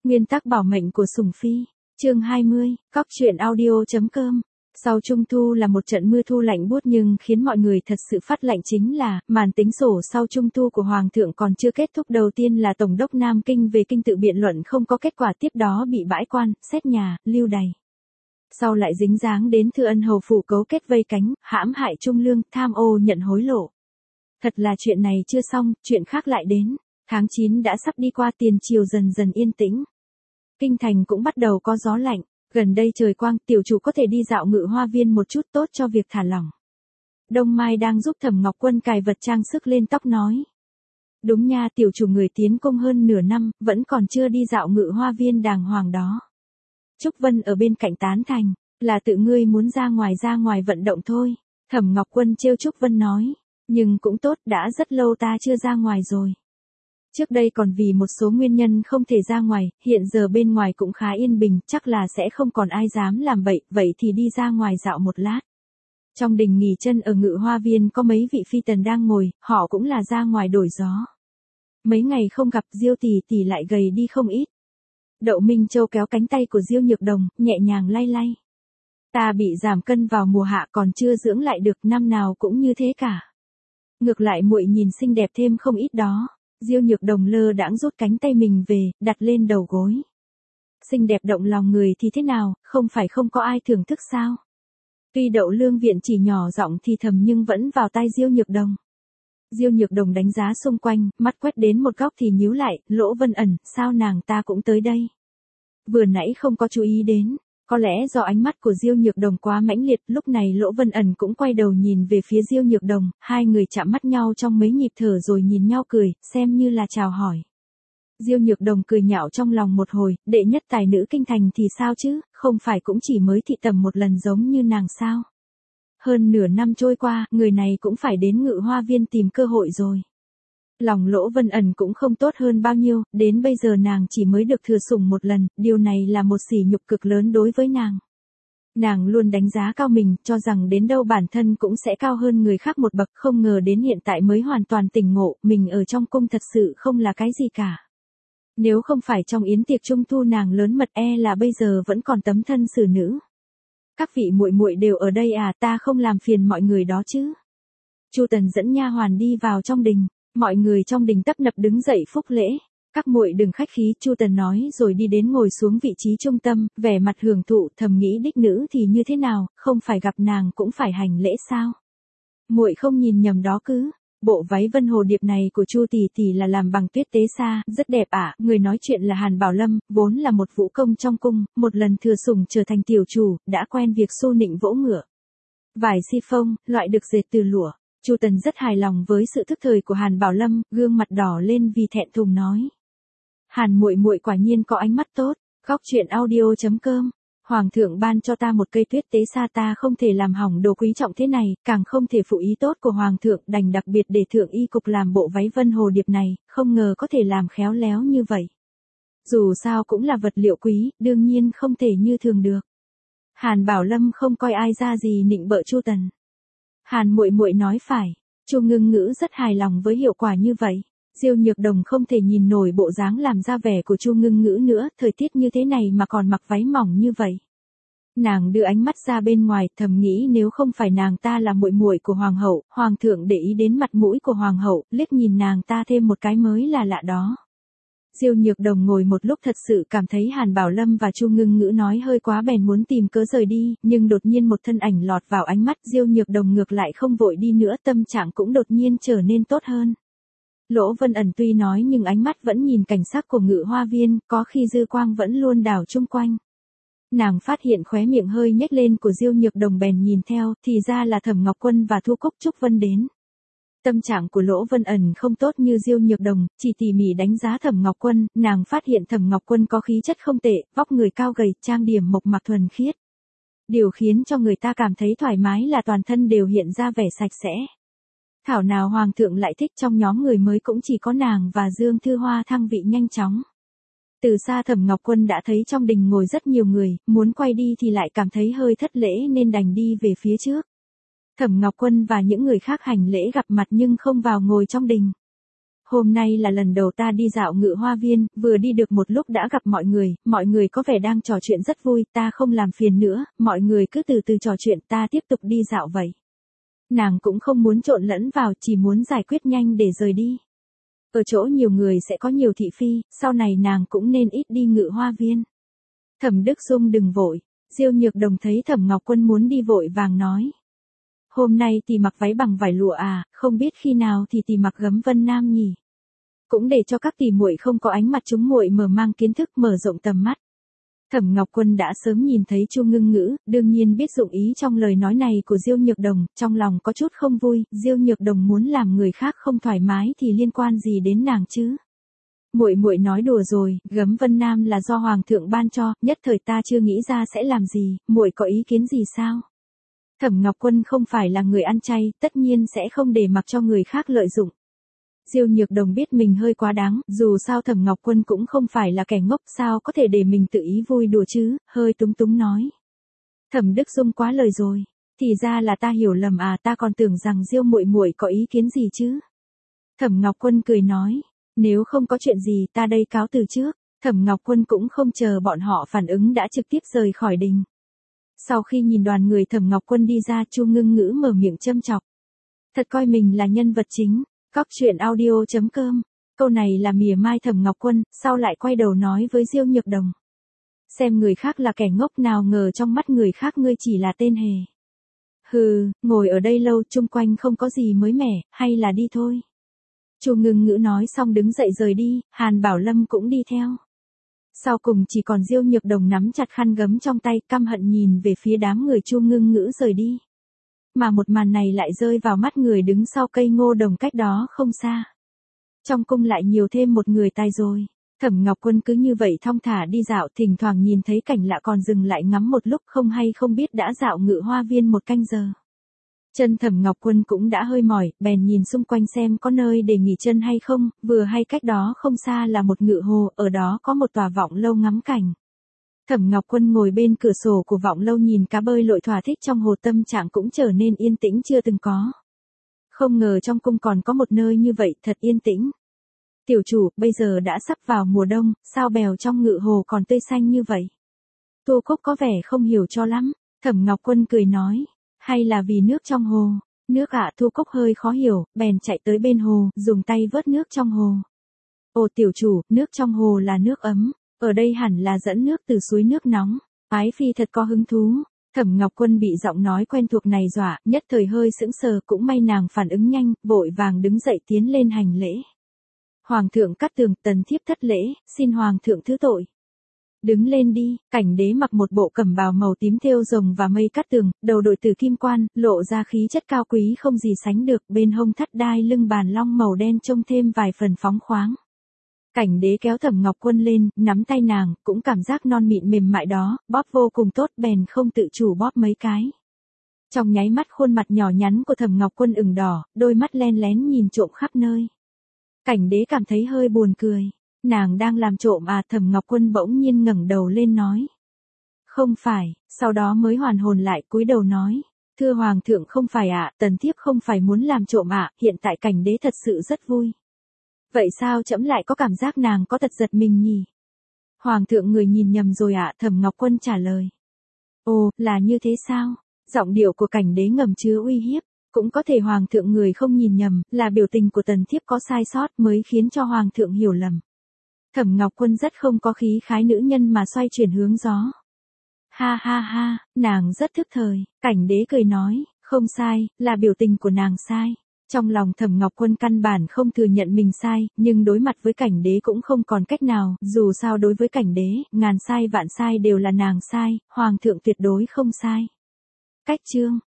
Nguyên tắc bảo mệnh của Sủng Phi, chương 20, cóc truyện audio.com. Sau Trung Thu là một trận mưa thu lạnh buốt nhưng khiến mọi người thật sự phát lạnh chính là, màn tính sổ sau Trung Thu của Hoàng thượng còn chưa kết thúc. Đầu tiên là Tổng đốc Nam Kinh về kinh tự biện luận không có kết quả, tiếp đó bị bãi quan, xét nhà, lưu đày. Sau lại dính dáng đến Thư Ân hầu phủ cấu kết vây cánh, hãm hại trung lương, tham ô nhận hối lộ. Thật là chuyện này chưa xong, chuyện khác lại đến. Tháng 9 đã sắp đi qua, tiền triều dần dần yên tĩnh. Kinh thành cũng bắt đầu có gió lạnh, gần đây trời quang, tiểu chủ có thể đi dạo Ngự Hoa Viên một chút, tốt cho việc thả lỏng. Đông Mai đang giúp Thẩm Ngọc Quân cài vật trang sức lên tóc nói. Đúng nha, tiểu chủ người tiến công hơn nửa năm, vẫn còn chưa đi dạo Ngự Hoa Viên đàng hoàng đó. Trúc Vân ở bên cạnh tán thành, là tự ngươi muốn ra ngoài vận động thôi. Thẩm Ngọc Quân trêu Trúc Vân nói, nhưng cũng tốt, đã rất lâu ta chưa ra ngoài rồi. Trước đây còn vì một số nguyên nhân không thể ra ngoài, hiện giờ bên ngoài cũng khá yên bình, chắc là sẽ không còn ai dám làm bậy, vậy thì đi ra ngoài dạo một lát. Trong đình nghỉ chân ở Ngự Hoa Viên có mấy vị phi tần đang ngồi, họ cũng là ra ngoài đổi gió. Mấy ngày không gặp, Diêu tỷ tỷ lại gầy đi không ít. Đậu Minh Châu kéo cánh tay của Diêu Nhược Đồng, nhẹ nhàng lay lay. Ta bị giảm cân vào mùa hạ còn chưa dưỡng lại được, năm nào cũng như thế cả. Ngược lại muội nhìn xinh đẹp thêm không ít đó. Diêu Nhược Đồng lơ đãng rút cánh tay mình về, đặt lên đầu gối. Xinh đẹp động lòng người thì thế nào, không phải không có ai thưởng thức sao? Tuy Đậu Lương Viện chỉ nhỏ giọng thì thầm nhưng vẫn vào tai Diêu Nhược Đồng. Diêu Nhược Đồng đánh giá xung quanh, mắt quét đến một góc thì nhíu lại, Lỗ Vân Ẩn, sao nàng ta cũng tới đây? Vừa nãy không có chú ý đến, có lẽ do ánh mắt của Diêu Nhược Đồng quá mãnh liệt, lúc này Lỗ Vân Ẩn cũng quay đầu nhìn về phía Diêu Nhược Đồng, hai người chạm mắt nhau trong mấy nhịp thở rồi nhìn nhau cười, xem như là chào hỏi. Diêu Nhược Đồng cười nhạo trong lòng một hồi, đệ nhất tài nữ kinh thành thì sao chứ, không phải cũng chỉ mới thị tầm một lần giống như nàng sao? Hơn nửa năm trôi qua, người này cũng phải đến Ngự Hoa Viên tìm cơ hội rồi. Lòng Lỗ Vân Ẩn cũng không tốt hơn bao nhiêu, đến bây giờ nàng chỉ mới được thừa sủng một lần, điều này là một sỉ nhục cực lớn đối với nàng. Nàng luôn đánh giá cao mình, cho rằng đến đâu bản thân cũng sẽ cao hơn người khác một bậc, không ngờ đến hiện tại mới hoàn toàn tỉnh ngộ, mình ở trong cung thật sự không là cái gì cả. Nếu không phải trong yến tiệc Trung Thu nàng lớn mật là bây giờ vẫn còn tấm thân xử nữ. Các vị muội muội đều ở đây à, ta không làm phiền mọi người đó chứ. Chu Tần dẫn nha hoàn đi vào trong đình. Mọi người trong đình tấp nập đứng dậy phúc lễ. Các muội đừng khách khí, Chu Tần nói rồi đi đến ngồi xuống vị trí trung tâm, vẻ mặt hưởng thụ, thầm nghĩ đích nữ thì như thế nào, không phải gặp nàng cũng phải hành lễ sao? Muội không nhìn nhầm đó cứ. Bộ váy vân hồ điệp này của Chu tỷ tỷ là làm bằng tuyết tế sa, rất đẹp ạ. Người nói chuyện là Hàn Bảo Lâm, vốn là một vũ công trong cung, một lần thừa sủng trở thành tiểu chủ, đã quen việc xô nịnh vỗ ngựa. Vải si phông, loại được dệt từ lụa. Chu Tần rất hài lòng với sự thức thời của Hàn Bảo Lâm, gương mặt đỏ lên vì thẹn thùng nói. Hàn muội muội quả nhiên có ánh mắt tốt. Góc truyện audio.com. Hoàng thượng ban cho ta một cây tuyết tế sa, ta không thể làm hỏng đồ quý trọng thế này, càng không thể phụ ý tốt của Hoàng thượng, đành đặc biệt để thượng y cục làm bộ váy vân hồ điệp này, không ngờ có thể làm khéo léo như vậy. Dù sao cũng là vật liệu quý, đương nhiên không thể như thường được. Hàn Bảo Lâm không coi ai ra gì nịnh bợ Chu Tần. Hàn muội muội nói phải, Chu Ngưng Ngữ rất hài lòng với hiệu quả như vậy. Diêu Nhược Đồng không thể nhìn nổi bộ dáng làm ra vẻ của Chu Ngưng Ngữ nữa, thời tiết như thế này mà còn mặc váy mỏng như vậy. Nàng đưa ánh mắt ra bên ngoài, thầm nghĩ nếu không phải nàng ta là muội muội của hoàng hậu, hoàng thượng để ý đến mặt mũi của hoàng hậu, liếc nhìn nàng ta thêm một cái mới là lạ đó. Diêu Nhược Đồng ngồi một lúc thật sự cảm thấy Hàn Bảo Lâm và Chu Ngưng Ngữ nói hơi quá bèn muốn tìm cớ rời đi, nhưng đột nhiên một thân ảnh lọt vào ánh mắt, Diêu Nhược Đồng ngược lại không vội đi nữa, tâm trạng cũng đột nhiên trở nên tốt hơn. Lỗ Vân Ẩn tuy nói nhưng ánh mắt vẫn nhìn cảnh sắc của Ngự Hoa Viên, có khi dư quang vẫn luôn đảo chung quanh. Nàng phát hiện khóe miệng hơi nhếch lên của Diêu Nhược Đồng bèn nhìn theo, thì ra là Thẩm Ngọc Quân và Thu Cúc Trúc Vân đến. Tâm trạng của Lỗ Vân Ẩn không tốt như Diêu Nhược Đồng, chỉ tỉ mỉ đánh giá Thẩm Ngọc Quân, nàng phát hiện Thẩm Ngọc Quân có khí chất không tệ, vóc người cao gầy, trang điểm mộc mạc thuần khiết. Điều khiến cho người ta cảm thấy thoải mái là toàn thân đều hiện ra vẻ sạch sẽ. Thảo nào Hoàng thượng lại thích, trong nhóm người mới cũng chỉ có nàng và Dương Thư Hoa thăng vị nhanh chóng. Từ xa Thẩm Ngọc Quân đã thấy trong đình ngồi rất nhiều người, muốn quay đi thì lại cảm thấy hơi thất lễ nên đành đi về phía trước. Thẩm Ngọc Quân và những người khác hành lễ gặp mặt nhưng không vào ngồi trong đình. Hôm nay là lần đầu ta đi dạo Ngự Hoa Viên, vừa đi được một lúc đã gặp mọi người có vẻ đang trò chuyện rất vui, ta không làm phiền nữa, mọi người cứ từ từ trò chuyện, ta tiếp tục đi dạo vậy. Nàng cũng không muốn trộn lẫn vào, chỉ muốn giải quyết nhanh để rời đi. Ở chỗ nhiều người sẽ có nhiều thị phi, sau này nàng cũng nên ít đi Ngự Hoa Viên. Thẩm Đức Dung đừng vội. Diêu Nhược Đồng thấy Thẩm Ngọc Quân muốn đi vội vàng nói. Hôm nay thì mặc váy bằng vải lụa à, không biết khi nào thì mặc gấm Vân Nam nhỉ. Cũng để cho các tỷ muội không có ánh mặt chúng muội mở mang kiến thức, mở rộng tầm mắt. Thẩm Ngọc Quân đã sớm nhìn thấy Chu Ngưng Ngữ, đương nhiên biết dụng ý trong lời nói này của Diêu Nhược Đồng, trong lòng có chút không vui, Diêu Nhược Đồng muốn làm người khác không thoải mái thì liên quan gì đến nàng chứ? Muội nói đùa rồi, gấm Vân Nam là do hoàng thượng ban cho, nhất thời ta chưa nghĩ ra sẽ làm gì, muội có ý kiến gì sao? Thẩm Ngọc Quân không phải là người ăn chay, tất nhiên sẽ không để mặc cho người khác lợi dụng. Diêu Nhược Đồng biết mình hơi quá đáng, dù sao Thẩm Ngọc Quân cũng không phải là kẻ ngốc, sao có thể để mình tự ý vui đùa chứ, hơi túng túng nói. Thẩm Đức Dung quá lời rồi, thì ra là ta hiểu lầm à, ta còn tưởng rằng Diêu muội có ý kiến gì chứ. Thẩm Ngọc Quân cười nói, nếu không có chuyện gì ta đây cáo từ trước. Thẩm Ngọc Quân cũng không chờ bọn họ phản ứng đã trực tiếp rời khỏi đình. Sau khi nhìn đoàn người Thẩm Ngọc Quân đi ra, Chu Ngưng Ngữ mở miệng châm chọc. Thật coi mình là nhân vật chính. Cóc truyện audio.com. Câu này là mỉa mai Thẩm Ngọc Quân, sau lại quay đầu nói với Diêu Nhược Đồng. Xem người khác là kẻ ngốc, nào ngờ trong mắt người khác ngươi chỉ là tên hề. Hừ, ngồi ở đây lâu chung quanh không có gì mới mẻ, hay là đi thôi. Chu Ngưng Ngữ nói xong đứng dậy rời đi, Hàn Bảo Lâm cũng đi theo. Sau cùng chỉ còn Diêu Nhược Đồng nắm chặt khăn gấm trong tay, căm hận nhìn về phía đám người Chu Ngưng Ngữ rời đi. Mà một màn này lại rơi vào mắt người đứng sau cây ngô đồng cách đó không xa. Trong cung lại nhiều thêm một người tài rồi. Thẩm Ngọc Quân cứ như vậy thong thả đi dạo, thỉnh thoảng nhìn thấy cảnh lạ còn dừng lại ngắm một lúc, không hay không biết đã dạo Ngự Hoa Viên một canh giờ. Chân Thẩm Ngọc Quân cũng đã hơi mỏi, bèn nhìn xung quanh xem có nơi để nghỉ chân hay không, vừa hay cách đó không xa là một ngự hồ, ở đó có một tòa vọng lâu ngắm cảnh. Thẩm Ngọc Quân ngồi bên cửa sổ của vọng lâu nhìn cá bơi lội thỏa thích trong hồ, tâm trạng cũng trở nên yên tĩnh chưa từng có. Không ngờ trong cung còn có một nơi như vậy, thật yên tĩnh. Tiểu chủ, bây giờ đã sắp vào mùa đông, sao bèo trong ngự hồ còn tươi xanh như vậy? Tô Cốc có vẻ không hiểu cho lắm. Thẩm Ngọc Quân cười nói. Hay là vì nước trong hồ? Nước ạ, Thu Cốc hơi khó hiểu, bèn chạy tới bên hồ, dùng tay vớt nước trong hồ. Ồ tiểu chủ, nước trong hồ là nước ấm, ở đây hẳn là dẫn nước từ suối nước nóng. Ái phi thật có hứng thú. Thẩm Ngọc Quân bị giọng nói quen thuộc này dọa, nhất thời hơi sững sờ, cũng may nàng phản ứng nhanh, vội vàng đứng dậy tiến lên hành lễ. Hoàng thượng Cát Tường, tần thiếp thất lễ, xin hoàng thượng thứ tội. Đứng lên đi. Cảnh Đế mặc một bộ cẩm bào màu tím thêu rồng và mây cát tường, đầu đội tử kim quan, lộ ra khí chất cao quý không gì sánh được, bên hông thắt đai lưng bàn long màu đen trông thêm vài phần phóng khoáng. Cảnh Đế kéo Thẩm Ngọc Quân lên, nắm tay nàng, cũng cảm giác non mịn mềm mại đó, bóp vô cùng tốt, bèn không tự chủ bóp mấy cái. Trong nháy mắt khuôn mặt nhỏ nhắn của Thẩm Ngọc Quân ửng đỏ, đôi mắt len lén nhìn trộm khắp nơi. Cảnh Đế cảm thấy hơi buồn cười. Nàng đang làm trộm à? Thẩm Ngọc Quân bỗng nhiên ngẩng đầu lên nói. Không phải, sau đó mới hoàn hồn lại, cúi đầu nói. Thưa hoàng thượng, không phải ạ, tần thiếp không phải muốn làm trộm ạ, hiện tại Cảnh Đế thật sự rất vui. Vậy sao trẫm lại có cảm giác nàng có tật giật mình nhỉ? Hoàng thượng người nhìn nhầm rồi ạ, Thẩm Ngọc Quân trả lời. Ồ, là như thế sao? Giọng điệu của Cảnh Đế ngầm chứa uy hiếp. Cũng có thể hoàng thượng người không nhìn nhầm, là biểu tình của tần thiếp có sai sót mới khiến cho hoàng thượng hiểu lầm. Thẩm Ngọc Quân rất không có khí khái nữ nhân mà xoay chuyển hướng gió. Ha ha ha, nàng rất thức thời. Cảnh Đế cười nói, không sai, là biểu tình của nàng sai. Trong lòng Thẩm Ngọc Quân căn bản không thừa nhận mình sai, nhưng đối mặt với Cảnh Đế cũng không còn cách nào, dù sao đối với Cảnh Đế, ngàn sai vạn sai đều là nàng sai, hoàng thượng tuyệt đối không sai. Cách chương